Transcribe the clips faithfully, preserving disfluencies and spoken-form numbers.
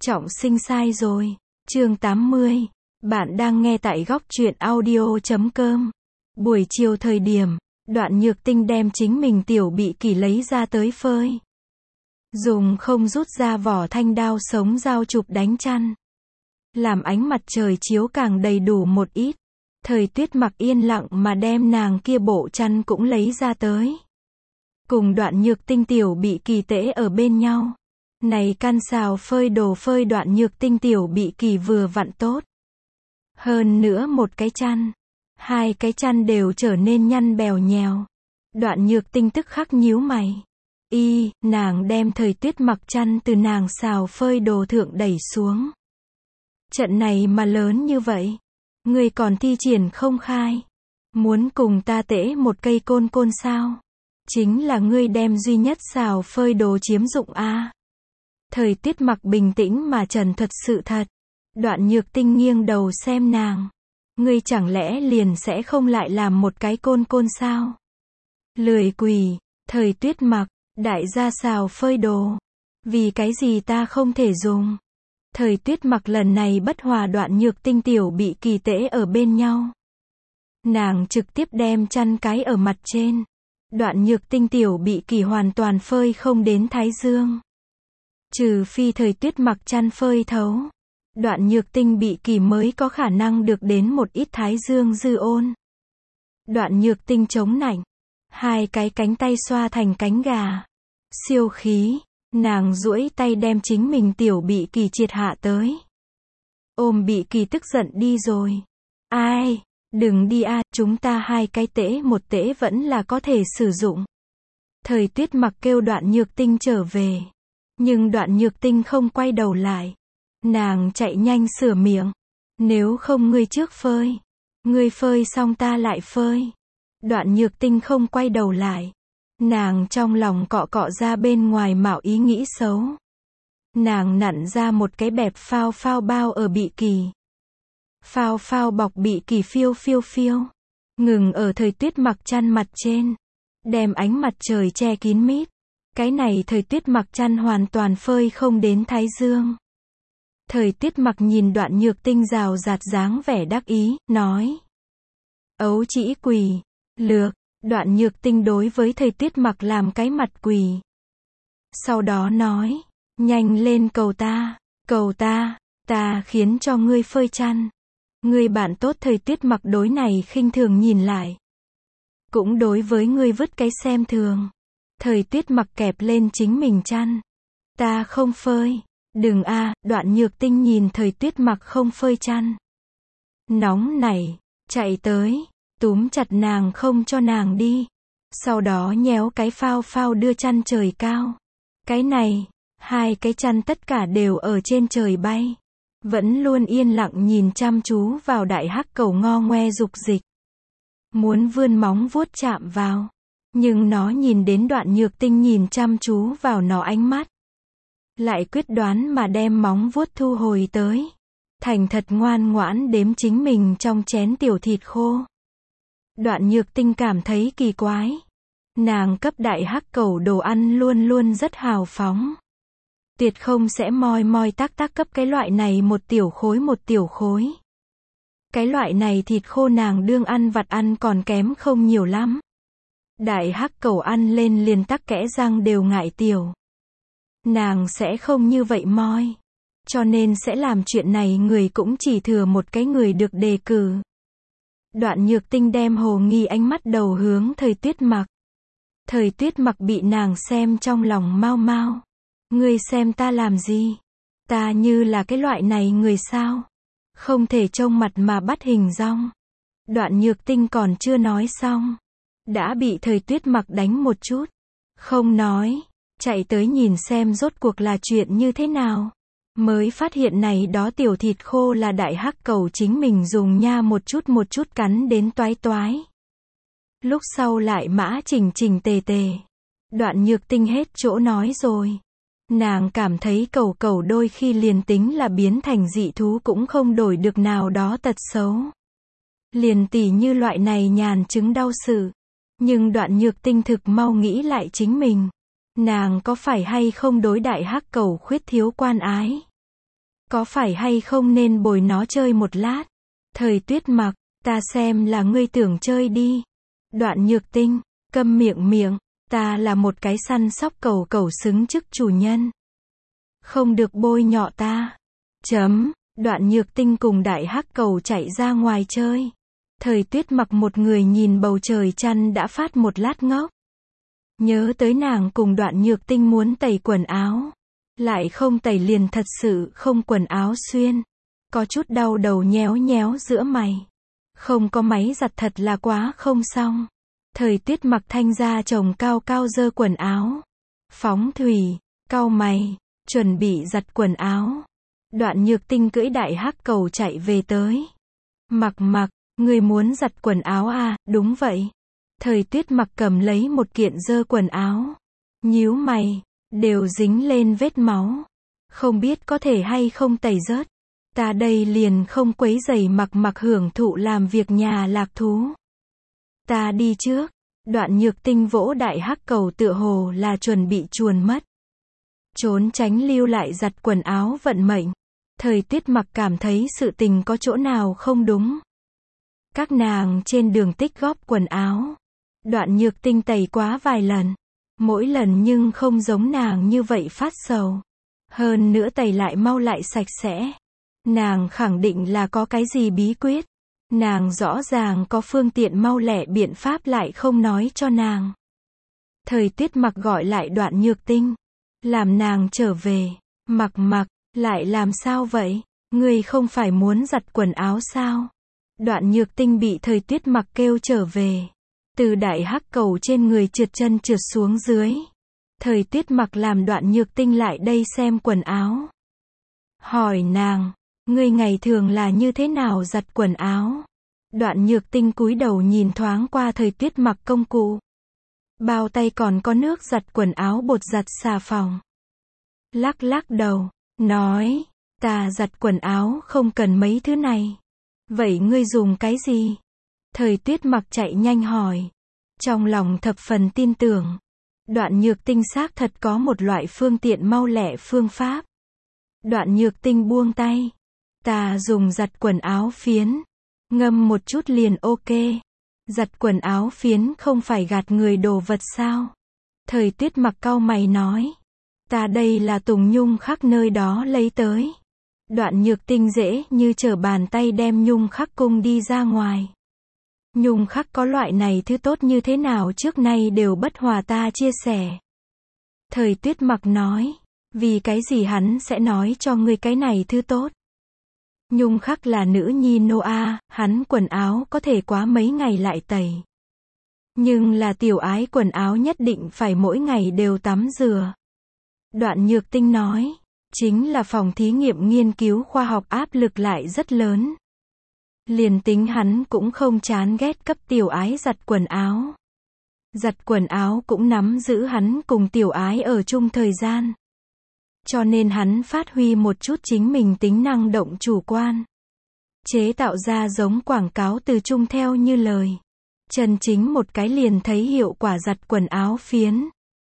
Trọng sinh sai rồi. Chương tám mươi. Bạn đang nghe tại góc truyện audio chấm com. Buổi chiều thời điểm, Đoạn Nhược Tinh đem chính mình tiểu bị kỷ lấy ra tới phơi. Dùng không rút ra vỏ thanh đao sống dao chụp đánh chăn. Làm ánh mặt trời chiếu càng đầy đủ một ít. Thời Tuyết mặc yên lặng mà đem nàng kia bộ chăn cũng lấy ra tới. Cùng Đoạn Nhược Tinh tiểu bị kỳ tễ ở bên nhau. Này căn xào phơi đồ phơi Đoạn Nhược Tinh tiểu bị kỳ vừa vặn tốt. Hơn nữa một cái chăn. Hai cái chăn đều trở nên nhăn bèo nhèo. Đoạn Nhược Tinh tức khắc nhíu mày. Y, nàng đem Thời Tuyết mặc chăn từ nàng xào phơi đồ thượng đẩy xuống. Trận này mà lớn như vậy. Ngươi còn thi triển không khai. Muốn cùng ta tễ một cây côn côn sao? Chính là ngươi đem duy nhất xào phơi đồ chiếm dụng a. Thời Tuyết mặc bình tĩnh mà trần thuật sự thật. Đoạn Nhược Tinh nghiêng đầu xem nàng. Ngươi chẳng lẽ liền sẽ không lại làm một cái côn côn sao? Lười quỳ. Thời Tuyết mặc, đại gia xào phơi đồ. Vì cái gì ta không thể dùng? Thời Tuyết mặc lần này bất hòa Đoạn Nhược Tinh tiểu bị kỳ tễ ở bên nhau. Nàng trực tiếp đem chăn cái ở mặt trên. Đoạn Nhược Tinh tiểu bị kỳ hoàn toàn phơi không đến thái dương. Trừ phi Thời Tuyết mặc chăn phơi thấu. Đoạn Nhược Tinh bị kỳ mới có khả năng được đến một ít thái dương dư ôn. Đoạn Nhược Tinh chống nạnh. Hai cái cánh tay xoa thành cánh gà. Siêu khí. Nàng duỗi tay đem chính mình tiểu bị kỳ triệt hạ tới. Ôm bị kỳ tức giận đi rồi. Ai, đừng đi a, chúng ta hai cái tễ một tễ vẫn là có thể sử dụng. Thời Tuyết mặc kêu Đoạn Nhược Tinh trở về. Nhưng Đoạn Nhược Tinh không quay đầu lại. Nàng chạy nhanh sửa miệng. Nếu không ngươi trước phơi. Ngươi phơi xong ta lại phơi. Đoạn Nhược Tinh không quay đầu lại. Nàng trong lòng cọ cọ ra bên ngoài mạo ý nghĩ xấu. Nàng nặn ra một cái bẹp phao phao bao ở bị kỳ. Phao phao bọc bị kỳ phiêu phiêu phiêu. Ngừng ở Thời Tuyết mặc chăn mặt trên. Đem ánh mặt trời che kín mít. Cái này Thời Tuyết mặc chăn hoàn toàn phơi không đến thái dương. Thời Tuyết mặc nhìn Đoạn Nhược Tinh rào rạt dáng vẻ đắc ý, nói. Ấu chỉ quỳ, lược. Đoạn Nhược Tinh đối với Thời Tuyết mặc làm cái mặt quỳ. Sau đó nói, nhanh lên cầu ta, cầu ta, ta khiến cho ngươi phơi chăn. Ngươi bạn tốt Thời Tuyết mặc đối này khinh thường nhìn lại. Cũng đối với ngươi vứt cái xem thường. Thời Tuyết mặc kẹp lên chính mình chăn. Ta không phơi, đừng a. Đoạn Nhược Tinh nhìn Thời Tuyết mặc không phơi chăn. Nóng nảy, chạy tới. Túm chặt nàng không cho nàng đi. Sau đó nhéo cái phao phao đưa chăn trời cao. Cái này, hai cái chăn tất cả đều ở trên trời bay. Vẫn luôn yên lặng nhìn chăm chú vào đại hắc cẩu ngo ngoe dục dịch. Muốn vươn móng vuốt chạm vào. Nhưng nó nhìn đến Đoạn Nhược Tinh nhìn chăm chú vào nó ánh mắt. Lại quyết đoán mà đem móng vuốt thu hồi tới. Thành thật ngoan ngoãn đếm chính mình trong chén tiểu thịt khô. Đoạn Nhược Tinh cảm thấy kỳ quái. Nàng cấp đại hắc cẩu đồ ăn luôn luôn rất hào phóng. Tuyệt không sẽ moi moi tác tác cấp cái loại này một tiểu khối một tiểu khối. Cái loại này thịt khô nàng đương ăn vặt ăn còn kém không nhiều lắm. Đại hắc cẩu ăn lên liền tắc kẽ răng đều ngại tiểu. Nàng sẽ không như vậy moi. Cho nên sẽ làm chuyện này người cũng chỉ thừa một cái người được đề cử. Đoạn Nhược Tinh đem hồ nghi ánh mắt đầu hướng Thời Tuyết mặc. Thời Tuyết mặc bị nàng xem trong lòng mau mau. Ngươi xem ta làm gì? Ta như là cái loại này người sao? Không thể trông mặt mà bắt hình dong. Đoạn Nhược Tinh còn chưa nói xong. Đã bị Thời Tuyết mặc đánh một chút. Không nói. Chạy tới nhìn xem rốt cuộc là chuyện như thế nào. Mới phát hiện này đó tiểu thịt khô là đại hắc cẩu chính mình dùng nha một chút một chút cắn đến toái toái. Lúc sau lại mã chỉnh chỉnh tề tề. Đoạn Nhược Tinh hết chỗ nói rồi. Nàng cảm thấy cẩu cẩu đôi khi liền tính là biến thành dị thú cũng không đổi được nào đó tật xấu. Liền tỉ như loại này nhàn chứng đau sự. Nhưng Đoạn Nhược Tinh thực mau nghĩ lại chính mình. Nàng có phải hay không đối đại hắc cẩu khuyết thiếu quan ái? Có phải hay không nên bồi nó chơi một lát? Thời Tuyết Mặc, ta xem là ngươi tưởng chơi đi. Đoạn Nhược Tinh, câm miệng miệng, ta là một cái săn sóc cẩu cẩu xứng chức chủ nhân. Không được bôi nhọ ta. Chấm, Đoạn Nhược Tinh cùng đại hắc cẩu chạy ra ngoài chơi. Thời Tuyết Mặc một người nhìn bầu trời chăn đã phát một lát ngốc. Nhớ tới nàng cùng Đoạn Nhược Tinh muốn tẩy quần áo. Lại không tẩy liền thật sự không quần áo xuyên. Có chút đau đầu nhéo nhéo giữa mày. Không có máy giặt thật là quá không xong. Thời Tuyết Mặc thanh ra chồng cao cao dơ quần áo. Phóng thủy, cau mày, chuẩn bị giặt quần áo. Đoạn Nhược Tinh cưỡi đại hắc cầu chạy về tới. Mặc Mặc, người muốn giặt quần áo à? Đúng vậy. Thời Tuyết Mặc cầm lấy một kiện dơ quần áo. Nhíu mày, đều dính lên vết máu. Không biết có thể hay không tẩy rớt. Ta đây liền không quấy rầy Mặc Mặc hưởng thụ làm việc nhà lạc thú. Ta đi trước. Đoạn Nhược Tinh vỗ đại hắc cầu tựa hồ là chuẩn bị chuồn mất. Trốn tránh lưu lại giặt quần áo vận mệnh. Thời Tuyết Mặc cảm thấy sự tình có chỗ nào không đúng. Các nàng trên đường tích góp quần áo. Đoạn Nhược Tinh tẩy quá vài lần. Mỗi lần nhưng không giống nàng như vậy phát sầu. Hơn nữa tẩy lại mau lại sạch sẽ. Nàng khẳng định là có cái gì bí quyết. Nàng rõ ràng có phương tiện mau lẹ biện pháp lại không nói cho nàng. Thời Tuyết Mặc gọi lại Đoạn Nhược Tinh. Làm nàng trở về. Mặc Mặc, lại làm sao vậy? Ngươi không phải muốn giặt quần áo sao? Đoạn Nhược Tinh bị Thời Tuyết Mặc kêu trở về. Từ đại hắc cầu trên người trượt chân trượt xuống dưới. Thời Tuyết Mặc làm Đoạn Nhược Tinh lại đây xem quần áo. Hỏi nàng, ngươi ngày thường là như thế nào giặt quần áo? Đoạn Nhược Tinh cúi đầu nhìn thoáng qua Thời Tuyết Mặc công cụ. Bao tay còn có nước giặt quần áo bột giặt xà phòng. Lắc lắc đầu, nói, ta giặt quần áo không cần mấy thứ này. Vậy ngươi dùng cái gì? Thời Tuyết Mặc chạy nhanh hỏi. Trong lòng thập phần tin tưởng. Đoạn Nhược Tinh xác thật có một loại phương tiện mau lẹ phương pháp. Đoạn Nhược Tinh buông tay. Ta dùng giặt quần áo phiến. Ngâm một chút liền ok. Giặt quần áo phiến không phải gạt người đồ vật sao? Thời Tuyết Mặc cau mày nói. Ta đây là Tùng nhung khắc nơi đó lấy tới. Đoạn Nhược Tinh dễ như trở bàn tay đem nhung khắc cung đi ra ngoài. Nhung khắc có loại này thứ tốt như thế nào trước nay đều bất hòa ta chia sẻ. Thời Tuyết Mặc nói. Vì cái gì hắn sẽ nói cho ngươi cái này thứ tốt? Nhung khắc là nữ nhi Noa, hắn quần áo có thể quá mấy ngày lại tẩy. Nhưng là tiểu ái quần áo nhất định phải mỗi ngày đều tắm rửa. Đoạn Nhược Tinh nói. Chính là phòng thí nghiệm nghiên cứu khoa học áp lực lại rất lớn. Liền tính hắn cũng không chán ghét cấp tiểu ái giặt quần áo. Giặt quần áo cũng nắm giữ hắn cùng tiểu ái ở chung thời gian. Cho nên hắn phát huy một chút chính mình tính năng động chủ quan. Chế tạo ra giống quảng cáo từ chung theo như lời. Chân chính một cái liền thấy hiệu quả giặt quần áo phiến.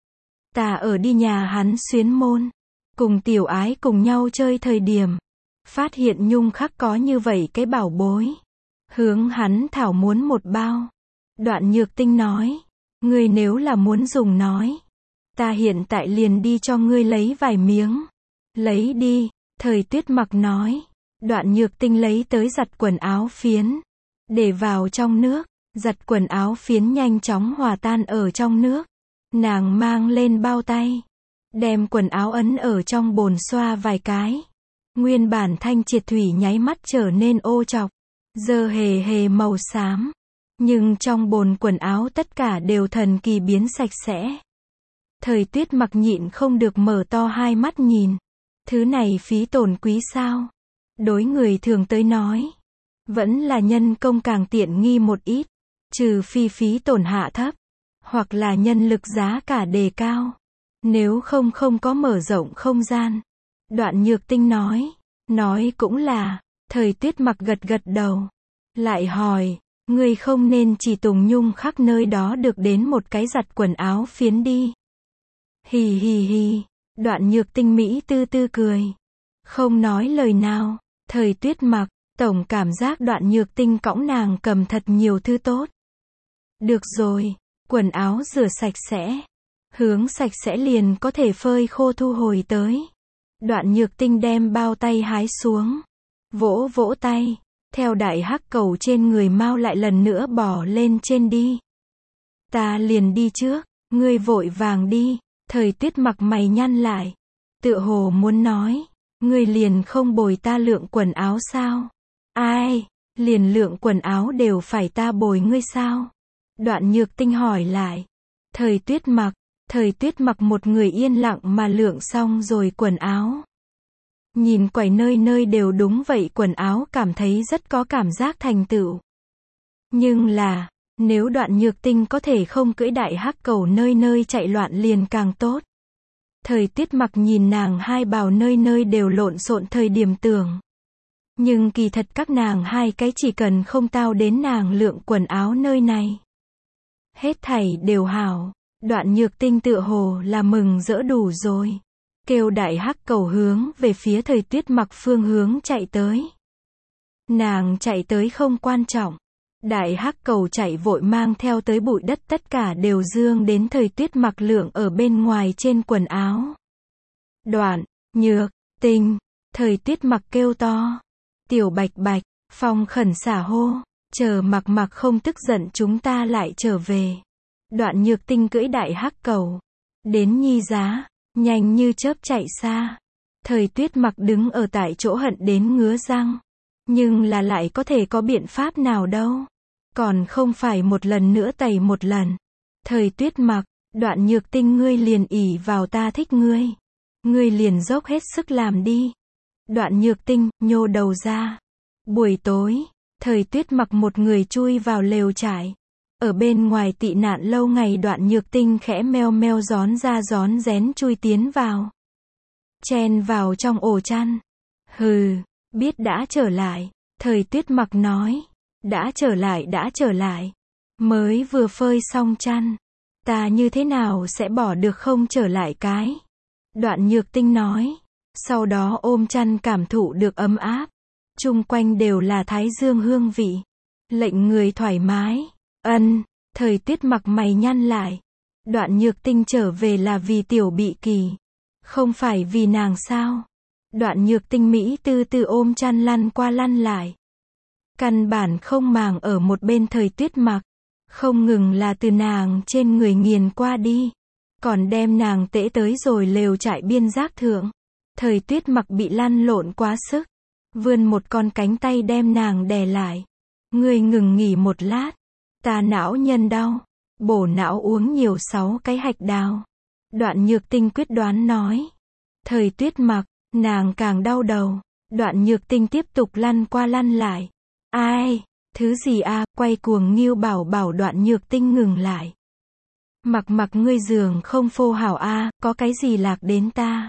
Ta ở đi nhà hắn xuyến môn. Cùng tiểu ái cùng nhau chơi thời điểm. Phát hiện nhung khắc có như vậy cái bảo bối. Hướng hắn thảo muốn một bao. Đoạn Nhược Tinh nói. Ngươi nếu là muốn dùng nói. Ta hiện tại liền đi cho ngươi lấy vài miếng. Lấy đi. Thời Tuyết Mặc nói. Đoạn Nhược Tinh lấy tới giặt quần áo phiến. Để vào trong nước. Giặt quần áo phiến nhanh chóng hòa tan ở trong nước. Nàng mang lên bao tay. Đem quần áo ấn ở trong bồn xoa vài cái. Nguyên bản thanh triệt thủy nháy mắt trở nên ô trọc. Giờ hề hề màu xám. Nhưng trong bồn quần áo tất cả đều thần kỳ biến sạch sẽ. Thời Tuyết Mặc nhịn không được mở to hai mắt nhìn. Thứ này phí tổn quý sao? Đối người thường tới nói. Vẫn là nhân công càng tiện nghi một ít. Trừ phi phí tổn hạ thấp. Hoặc là nhân lực giá cả đề cao. Nếu không không có mở rộng không gian. Đoạn Nhược Tinh nói. Nói cũng là. Thời Tuyết Mặc gật gật đầu. Lại hỏi. Ngươi không nên chỉ Tùng nhung khắc nơi đó được đến một cái giặt quần áo phiến đi. Hì hì hì. Đoạn Nhược Tinh Mỹ tư tư cười. Không nói lời nào. Thời Tuyết Mặc, tổng cảm giác Đoạn Nhược Tinh cõng nàng cầm thật nhiều thứ tốt. Được rồi, quần áo rửa sạch sẽ. Hướng sạch sẽ liền có thể phơi khô thu hồi tới. Đoạn Nhược Tinh đem bao tay hái xuống. Vỗ vỗ tay. Theo đại hắc cầu trên người mau lại lần nữa bỏ lên trên đi. Ta liền đi trước, ngươi vội vàng đi. Thời Tuyết Mặc mày nhăn lại. Tựa hồ muốn nói, ngươi liền không bồi ta lượng quần áo sao? Ai, liền lượng quần áo đều phải ta bồi ngươi sao? Đoạn Nhược Tinh hỏi lại. Thời Tuyết Mặc, Thời Tuyết Mặc một người yên lặng mà lượng xong rồi quần áo. Nhìn quầy nơi nơi đều đúng vậy quần áo cảm thấy rất có cảm giác thành tựu. Nhưng là, nếu Đoạn Nhược Tinh có thể không cưỡi đại hắc cầu nơi nơi chạy loạn liền càng tốt. Thời Tuyết Mặc nhìn nàng hai bào nơi nơi đều lộn xộn thời điểm tưởng. Nhưng kỳ thật các nàng hai cái chỉ cần không tao đến nàng lượng quần áo nơi này. Hết thảy đều hảo. Đoạn Nhược Tinh tựa hồ là mừng rỡ đủ rồi. Kêu đại hắc cầu hướng về phía Thời Tuyết Mặc phương hướng chạy tới. Nàng chạy tới không quan trọng. Đại hắc cầu chạy vội mang theo tới bụi đất tất cả đều dương đến Thời Tuyết Mặc lượng ở bên ngoài trên quần áo. Đoạn Nhược Tinh, Thời Tuyết Mặc kêu to. Tiểu Bạch Bạch, Phong khẩn xả hô. Chờ Mặc Mặc không tức giận chúng ta lại trở về. Đoạn Nhược Tinh cưỡi đại hắc cầu. Đến Nhi Giá, nhanh như chớp chạy xa. Thời Tuyết Mặc đứng ở tại chỗ hận đến ngứa răng. Nhưng là lại có thể có biện pháp nào đâu. Còn không phải một lần nữa tẩy một lần. Thời Tuyết Mặc, Đoạn Nhược Tinh ngươi liền ỷ vào ta thích ngươi. Ngươi liền dốc hết sức làm đi. Đoạn Nhược Tinh, nhô đầu ra. Buổi tối, Thời Tuyết Mặc một người chui vào lều trại. Ở bên ngoài tị nạn lâu ngày Đoạn Nhược Tinh khẽ meo meo gión ra gión rén chui tiến vào. Chen vào trong ổ chăn. Hừ, biết đã trở lại. Thời Tuyết Mặc nói. Đã trở lại đã trở lại. Mới vừa phơi xong chăn. Ta như thế nào sẽ bỏ được không trở lại cái. Đoạn Nhược Tinh nói. Sau đó ôm chăn cảm thụ được ấm áp. Chung quanh đều là thái dương hương vị. Lệnh người thoải mái. Ân, Thời Tuyết Mặc mày nhăn lại. Đoạn Nhược Tinh trở về là vì Tiểu Bị Kỳ. Không phải vì nàng sao. Đoạn Nhược Tinh Mỹ tư tư ôm chăn lăn qua lăn lại. Căn bản không màng ở một bên Thời Tuyết Mặc. Không ngừng là từ nàng trên người nghiền qua đi. Còn đem nàng tễ tới rồi lều trại biên giác thượng. Thời Tuyết Mặc bị lăn lộn quá sức. Vươn một con cánh tay đem nàng đè lại. Ngươi ngừng nghỉ một lát. Ta não nhân đau. Bổ não uống nhiều sáu cái hạch đào. Đoạn Nhược Tinh quyết đoán nói. Thời Tuyết Mặc, nàng càng đau đầu. Đoạn Nhược Tinh tiếp tục lăn qua lăn lại. Ai, thứ gì a, à, quay cuồng Nghiêu bảo bảo Đoạn Nhược Tinh ngừng lại. Mặc Mặc ngươi giường không phô hảo a, à, có cái gì lạc đến ta?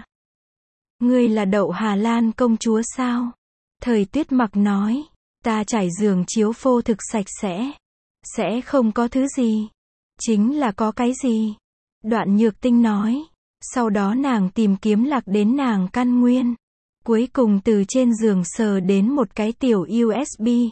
Ngươi là Đậu Hà Lan công chúa sao? Thời Tuyết Mặc nói, ta trải giường chiếu phô thực sạch sẽ. Sẽ không có thứ gì. Chính là có cái gì? Đoạn Nhược Tinh nói. Sau đó nàng tìm kiếm lạc đến nàng căn nguyên. Cuối cùng từ trên giường sờ đến một cái tiểu u ét bê.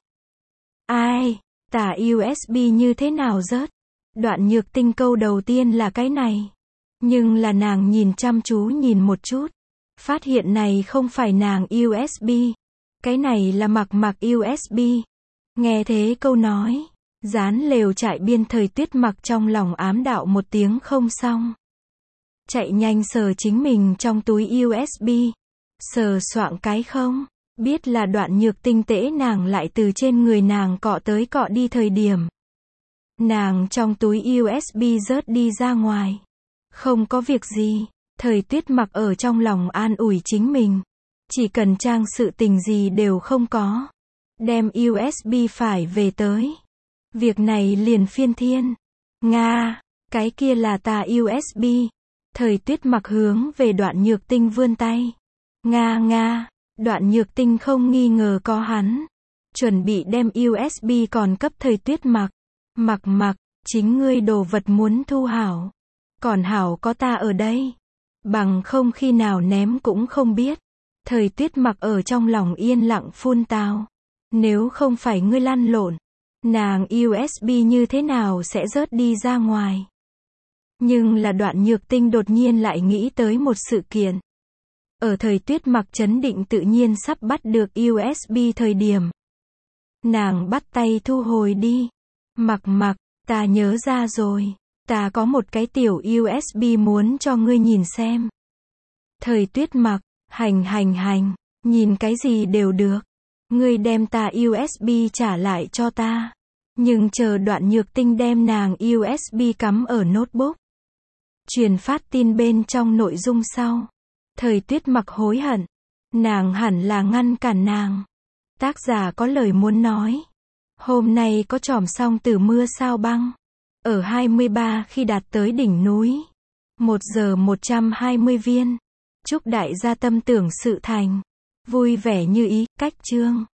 Ai, tả u ét bê như thế nào rớt? Đoạn Nhược Tinh câu đầu tiên là cái này. Nhưng là nàng nhìn chăm chú nhìn một chút. Phát hiện này không phải nàng u ét bê. Cái này là Mặc Mặc u ét bê. Nghe thế câu nói. Dán lều trại biên Thời Tuyết Mặc trong lòng ám đạo một tiếng không xong. Chạy nhanh sờ chính mình trong túi u ét bê. Sờ soạng cái không. Biết là Đoạn Nhược Tinh tễ nàng lại từ trên người nàng cọ tới cọ đi thời điểm. Nàng trong túi u ét bê rớt đi ra ngoài. Không có việc gì. Thời Tuyết Mặc ở trong lòng an ủi chính mình. Chỉ cần trang sự tình gì đều không có. Đem u ét bê phải về tới. Việc này liền phiên thiên. Nga, cái kia là ta u ét bê. Thời Tuyết Mặc hướng về Đoạn Nhược Tinh vươn tay. Nga nga, Đoạn Nhược Tinh không nghi ngờ có hắn. Chuẩn bị đem u ét bê còn cấp Thời Tuyết Mặc. Mặc Mặc, chính ngươi đồ vật muốn thu hảo. Còn hảo có ta ở đây. Bằng không khi nào ném cũng không biết. Thời Tuyết mặc ở trong lòng yên lặng phun tào. Nếu không phải ngươi lăn lộn, nàng u ét bê như thế nào sẽ rớt đi ra ngoài. Nhưng là Đoạn Nhược Tinh đột nhiên lại nghĩ tới một sự kiện. Ở thời Tuyết mặc chấn định tự nhiên sắp bắt được u ét bê thời điểm. Nàng bắt tay thu hồi đi. Mặc mặc, ta nhớ ra rồi. Ta có một cái tiểu u ét bê muốn cho ngươi nhìn xem. Thời Tuyết mặc, hành hành hành, nhìn cái gì đều được. Ngươi đem ta u ét bê trả lại cho ta. Nhưng chờ Đoạn Nhược Tinh đem nàng u ét bê cắm ở notebook. Truyền phát tin bên trong nội dung sau. Thời Tuyết mặc hối hận. Nàng hẳn là ngăn cản nàng. Tác giả có lời muốn nói. Hôm nay có tròm xong từ mưa sao băng. Ở hai mươi ba khi đạt tới đỉnh núi. Một giờ một trăm hai mươi viên. Chúc đại gia tâm tưởng sự thành. Vui vẻ như ý, cách chương.